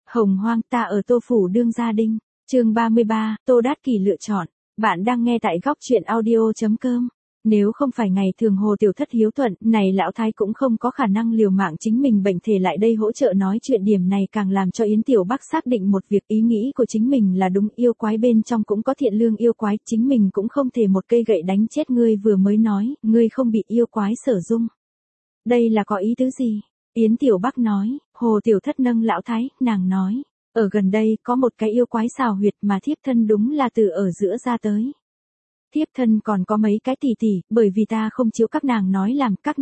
Hồng hoang ta ở Tô Phủ đương gia đinh, chương 33, Tô Đát Kỷ lựa chọn. Bạn đang nghe tại góc truyện audio.com. Nếu không phải ngày thường Hồ Tiểu Thất hiếu thuận, này lão thái cũng không có khả năng liều mạng chính mình bệnh thể lại đây hỗ trợ nói chuyện, điểm này càng làm cho Yến Tiểu Bắc xác định một việc, ý nghĩ của chính mình là đúng, yêu quái bên trong cũng có thiện lương yêu quái, chính mình cũng không thể một cây gậy đánh chết ngươi, vừa mới nói, ngươi không bị yêu quái sở dung. Đây là có ý tứ gì? Yến Tiểu Bắc nói. Hồ Tiểu Thất nâng lão thái, nàng nói, ở gần đây có một cái yêu quái xào huyệt mà thiếp thân đúng là từ ở giữa ra tới. Thiếp thân còn có mấy cái tỷ tỷ, bởi vì ta không chiếu các nàng nói làm, các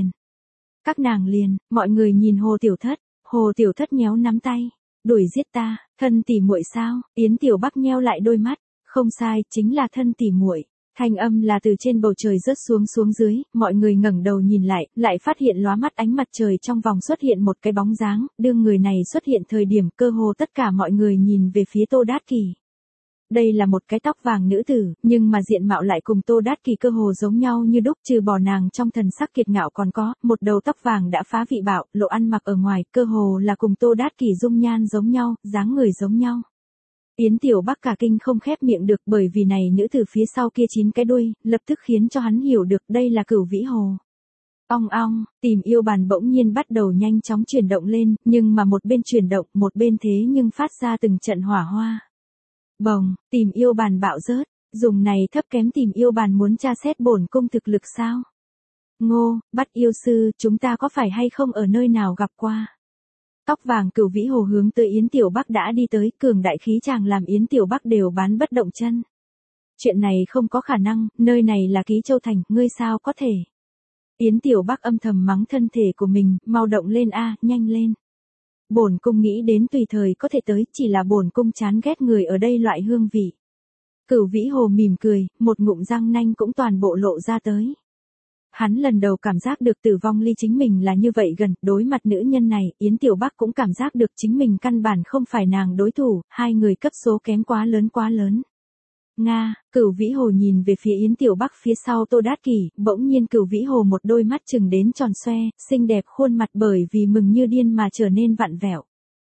nàng liền, mọi người nhìn Hồ Tiểu Thất nhéo nắm tay, đuổi giết ta, thân tỷ muội sao? Yến Tiểu Bắc nheo lại đôi mắt, không sai, chính là thân tỷ muội. Thanh âm là từ trên bầu trời rớt xuống dưới, mọi người ngẩng đầu nhìn lại phát hiện lóa mắt ánh mặt trời trong vòng xuất hiện một cái bóng dáng, đương người này xuất hiện thời điểm cơ hồ tất cả mọi người nhìn về phía Tô Đát Kỷ. Đây là một cái tóc vàng nữ tử, nhưng mà diện mạo lại cùng Tô Đát Kỷ cơ hồ giống nhau như đúc, trừ bỏ nàng trong thần sắc kiệt ngạo còn có một đầu tóc vàng đã phá vị bạo, lộ ăn mặc ở ngoài, cơ hồ là cùng Tô Đát Kỷ dung nhan giống nhau, dáng người giống nhau. Yến Tiểu Bắc cả kinh không khép miệng được, bởi vì này nữ tử phía sau kia 9 cái đuôi, lập tức khiến cho hắn hiểu được đây là Cửu Vĩ Hồ. Ong ong, tìm yêu bàn bỗng nhiên bắt đầu nhanh chóng chuyển động lên, nhưng mà một bên chuyển động, một bên thế nhưng phát ra từng trận hỏa hoa. Bồng, tìm yêu bàn bạo rớt, dùng này thấp kém tìm yêu bàn muốn tra xét bổn cung thực lực sao? Ngô, bắt yêu sư, chúng ta có phải hay không ở nơi nào gặp qua? Tóc vàng Cửu Vĩ Hồ hướng tới Yến Tiểu Bắc đã đi tới, cường đại khí chàng làm Yến Tiểu Bắc đều bán bất động chân. Chuyện này không có khả năng, nơi này là Ký Châu Thành, ngươi sao có thể? Yến Tiểu Bắc âm thầm mắng thân thể của mình, mau động lên a, nhanh lên. Bổn cung nghĩ đến tùy thời có thể tới, chỉ là bổn cung chán ghét người ở đây loại hương vị. Cửu Vĩ Hồ mỉm cười, một ngụm răng nanh cũng toàn bộ lộ ra tới. Hắn lần đầu cảm giác được tử vong ly chính mình là như vậy gần, đối mặt nữ nhân này, Yến Tiểu Bắc cũng cảm giác được chính mình căn bản không phải nàng đối thủ, hai người cấp số kém quá lớn. Nga, Cửu Vĩ Hồ nhìn về phía Yến Tiểu Bắc phía sau Tô Đát Kỷ, bỗng nhiên Cửu Vĩ Hồ một đôi mắt chừng đến tròn xoe, xinh đẹp khuôn mặt bởi vì mừng như điên mà trở nên vặn vẹo.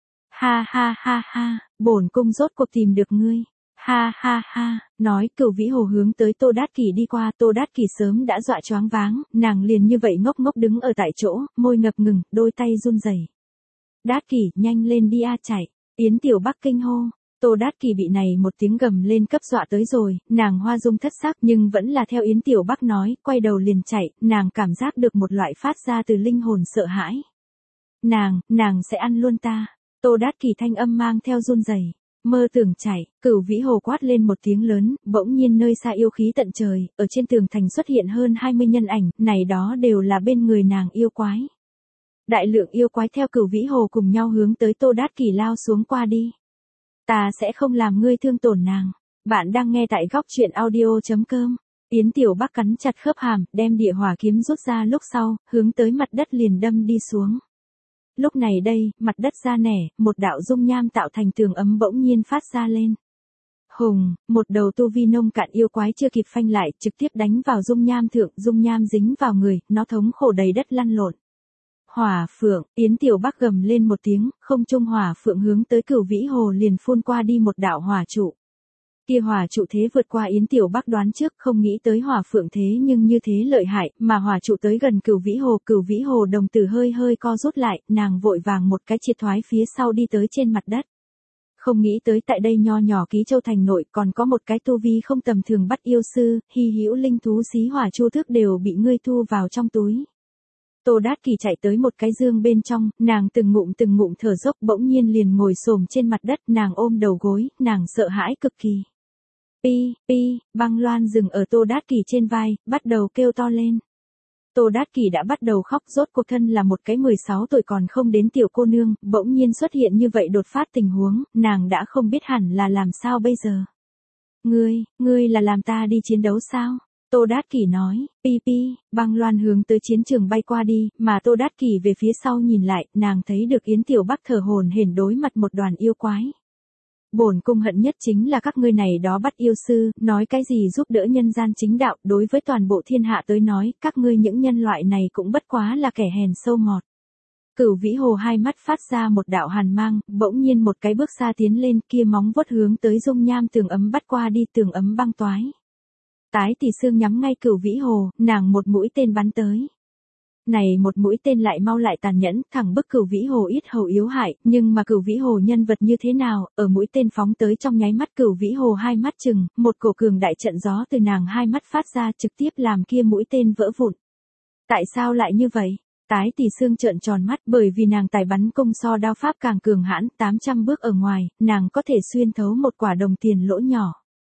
Ha, bổn cung rốt cuộc tìm được ngươi. Ha, nói Cửu Vĩ Hồ hướng tới Tô Đát Kỷ đi qua, Tô Đát Kỷ sớm đã dọa choáng váng, nàng liền như vậy ngốc đứng ở tại chỗ, môi ngập ngừng, đôi tay run rẩy. Đát Kỷ, nhanh lên đi a, chạy. Yến Tiểu Bắc kinh hô. Tô Đát Kỷ bị này một tiếng gầm lên cấp dọa tới rồi, nàng hoa dung thất sắc nhưng vẫn là theo Yến Tiểu Bắc nói, quay đầu liền chạy, nàng cảm giác được một loại phát ra từ linh hồn sợ hãi. Nàng sẽ ăn luôn ta. Tô Đát Kỷ thanh âm mang theo run rẩy. Mơ tưởng chạy, Cửu Vĩ Hồ quát lên một tiếng lớn, bỗng nhiên nơi xa yêu khí tận trời, ở trên tường thành xuất hiện hơn 20 nhân ảnh, này đó đều là bên người nàng yêu quái. Đại lượng yêu quái theo Cửu Vĩ Hồ cùng nhau hướng tới Tô Đát Kỷ lao xuống qua đi. Ta sẽ không làm ngươi thương tổn nàng. Bạn đang nghe tại góc truyện audio.com. Yến Tiểu Bắc cắn chặt khớp hàm, đem địa hỏa kiếm rút ra lúc sau, hướng tới mặt đất liền đâm đi xuống. Lúc này đây, mặt đất ra nẻ, một đạo dung nham tạo thành tường ấm bỗng nhiên phát ra lên. Hùng, một đầu tu vi nông cạn yêu quái chưa kịp phanh lại, trực tiếp đánh vào dung nham thượng, dung nham dính vào người, nó thống khổ đầy đất lăn lộn. Hỏa phượng, Yến Tiểu Bắc gầm lên một tiếng, không trung hỏa phượng hướng tới Cửu Vĩ Hồ liền phun qua đi một đạo hỏa trụ. Kia hỏa trụ thế vượt qua Yến Tiểu Bắc đoán trước, không nghĩ tới hỏa phượng thế nhưng như thế lợi hại, mà hỏa trụ tới gần Cửu Vĩ Hồ đồng tử hơi co rút lại, nàng vội vàng một cái triệt thoái phía sau đi tới trên mặt đất. Không nghĩ tới tại đây nho nhỏ Ký Châu Thành nội còn có một cái tu vi không tầm thường bắt yêu sư, hy hữu linh thú xí hỏa chu thước đều bị ngươi thu vào trong túi. Tô Đát Kỷ chạy tới một cái dương bên trong, nàng từng ngụm thở dốc, bỗng nhiên liền ngồi xổm trên mặt đất, nàng ôm đầu gối, nàng sợ hãi cực kỳ. Băng Loan dừng ở Tô Đát Kỷ trên vai, bắt đầu kêu to lên. Tô Đát Kỷ đã bắt đầu khóc, rốt cuộc thân là một cái 16 tuổi còn không đến tiểu cô nương, bỗng nhiên xuất hiện như vậy đột phát tình huống, nàng đã không biết hẳn là làm sao bây giờ. Ngươi là làm ta đi chiến đấu sao? Tô Đát Kỷ nói, Băng Loan hướng tới chiến trường bay qua đi, mà Tô Đát Kỷ về phía sau nhìn lại, nàng thấy được Yến Tiểu Bắc thở hổn hển đối mặt một đoàn yêu quái. Bổn cung hận nhất chính là các ngươi này đó bắt yêu sư, nói cái gì giúp đỡ nhân gian chính đạo, đối với toàn bộ thiên hạ tới nói, các ngươi những nhân loại này cũng bất quá là kẻ hèn sâu mọt. Cửu Vĩ Hồ hai mắt phát ra một đạo hàn mang, bỗng nhiên một cái bước xa tiến lên, kia móng vuốt hướng tới dung nham tường ấm bắt qua đi, tường ấm băng toái. Tái Tỷ Sương nhắm ngay Cửu Vĩ Hồ, nàng một mũi tên bắn tới. Này một mũi tên lại mau lại tàn nhẫn, thẳng bức Cửu Vĩ Hồ yết hầu yếu hại, nhưng mà Cửu Vĩ Hồ nhân vật như thế nào, ở mũi tên phóng tới trong nháy mắt Cửu Vĩ Hồ hai mắt chừng, một cổ cường đại trận gió từ nàng hai mắt phát ra trực tiếp làm kia mũi tên vỡ vụn. Tại sao lại như vậy? Tái Tỷ Sương trợn tròn mắt, bởi vì nàng tài bắn cung so đao pháp càng cường hãn, 800 bước ở ngoài, nàng có thể xuyên thấu một quả đồng tiền lỗ nhỏ.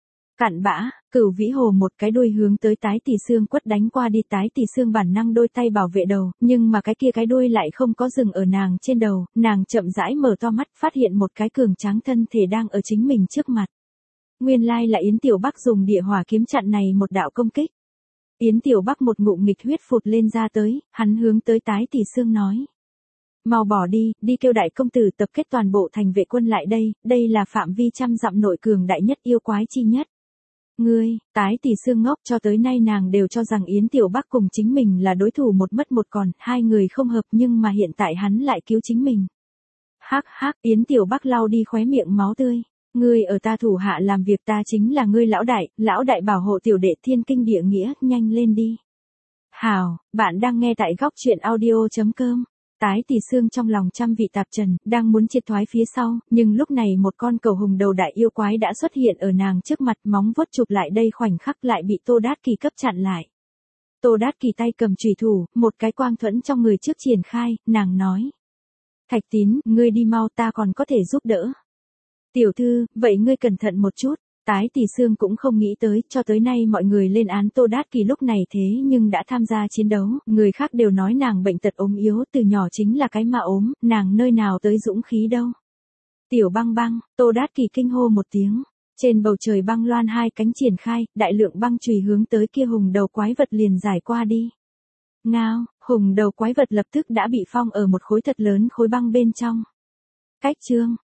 Cặn bã, Cửu Vĩ Hồ một cái đuôi hướng tới Tái Tỷ Sương quất đánh qua đi, Tái Tỷ Sương bản năng đôi tay bảo vệ đầu, nhưng mà cái kia cái đuôi lại không có dừng ở nàng trên đầu, nàng chậm rãi mở to mắt, phát hiện một cái cường tráng thân thể đang ở chính mình trước mặt. Nguyên lai là Yến Tiểu Bắc dùng địa hỏa kiếm chặn này một đạo công kích. Yến Tiểu Bắc một ngụm nghịch huyết phụt lên ra tới, hắn hướng tới Tái Tỷ Sương nói. Mau bỏ đi, đi kêu đại công tử tập kết toàn bộ thành vệ quân lại đây, đây là phạm vi trăm dặm nội cường đại nhất yêu quái chi nhất. Ngươi, Tái Tỷ Sương ngốc, cho tới nay nàng đều cho rằng Yến Tiểu Bắc cùng chính mình là đối thủ một mất một còn, hai người không hợp, nhưng mà hiện tại hắn lại cứu chính mình. Hắc hắc, Yến Tiểu Bắc lau đi khóe miệng máu tươi. Ngươi ở ta thủ hạ làm việc, ta chính là ngươi lão đại bảo hộ tiểu đệ thiên kinh địa nghĩa, nhanh lên đi. Hào, bạn đang nghe tại góc truyện audio.com. Tái Tỷ Sương trong lòng trăm vị tạp trần, đang muốn triệt thoái phía sau, nhưng lúc này một con cầu hùng đầu đại yêu quái đã xuất hiện ở nàng trước mặt, móng vuốt chụp lại đây, khoảnh khắc lại bị Tô Đát Kỳ cấp chặn lại. Tô Đát Kỳ tay cầm chùy thủ, một cái quang thuẫn trong người trước triển khai, nàng nói. Thạch Tín, ngươi đi mau, ta còn có thể giúp đỡ. Tiểu thư, vậy ngươi cẩn thận một chút. Tái Tỷ Sương cũng không nghĩ tới, cho tới nay mọi người lên án Tô Đát Kỳ lúc này thế nhưng đã tham gia chiến đấu, người khác đều nói nàng bệnh tật ốm yếu, từ nhỏ chính là cái mà ốm, nàng nơi nào tới dũng khí đâu. Tiểu Băng Băng, Tô Đát Kỳ kinh hô một tiếng, trên bầu trời băng loan hai cánh triển khai, đại lượng băng chùy hướng tới kia hùng đầu quái vật liền giải qua đi. Ngao, hùng đầu quái vật lập tức đã bị phong ở một khối thật lớn khối băng bên trong. Cách chương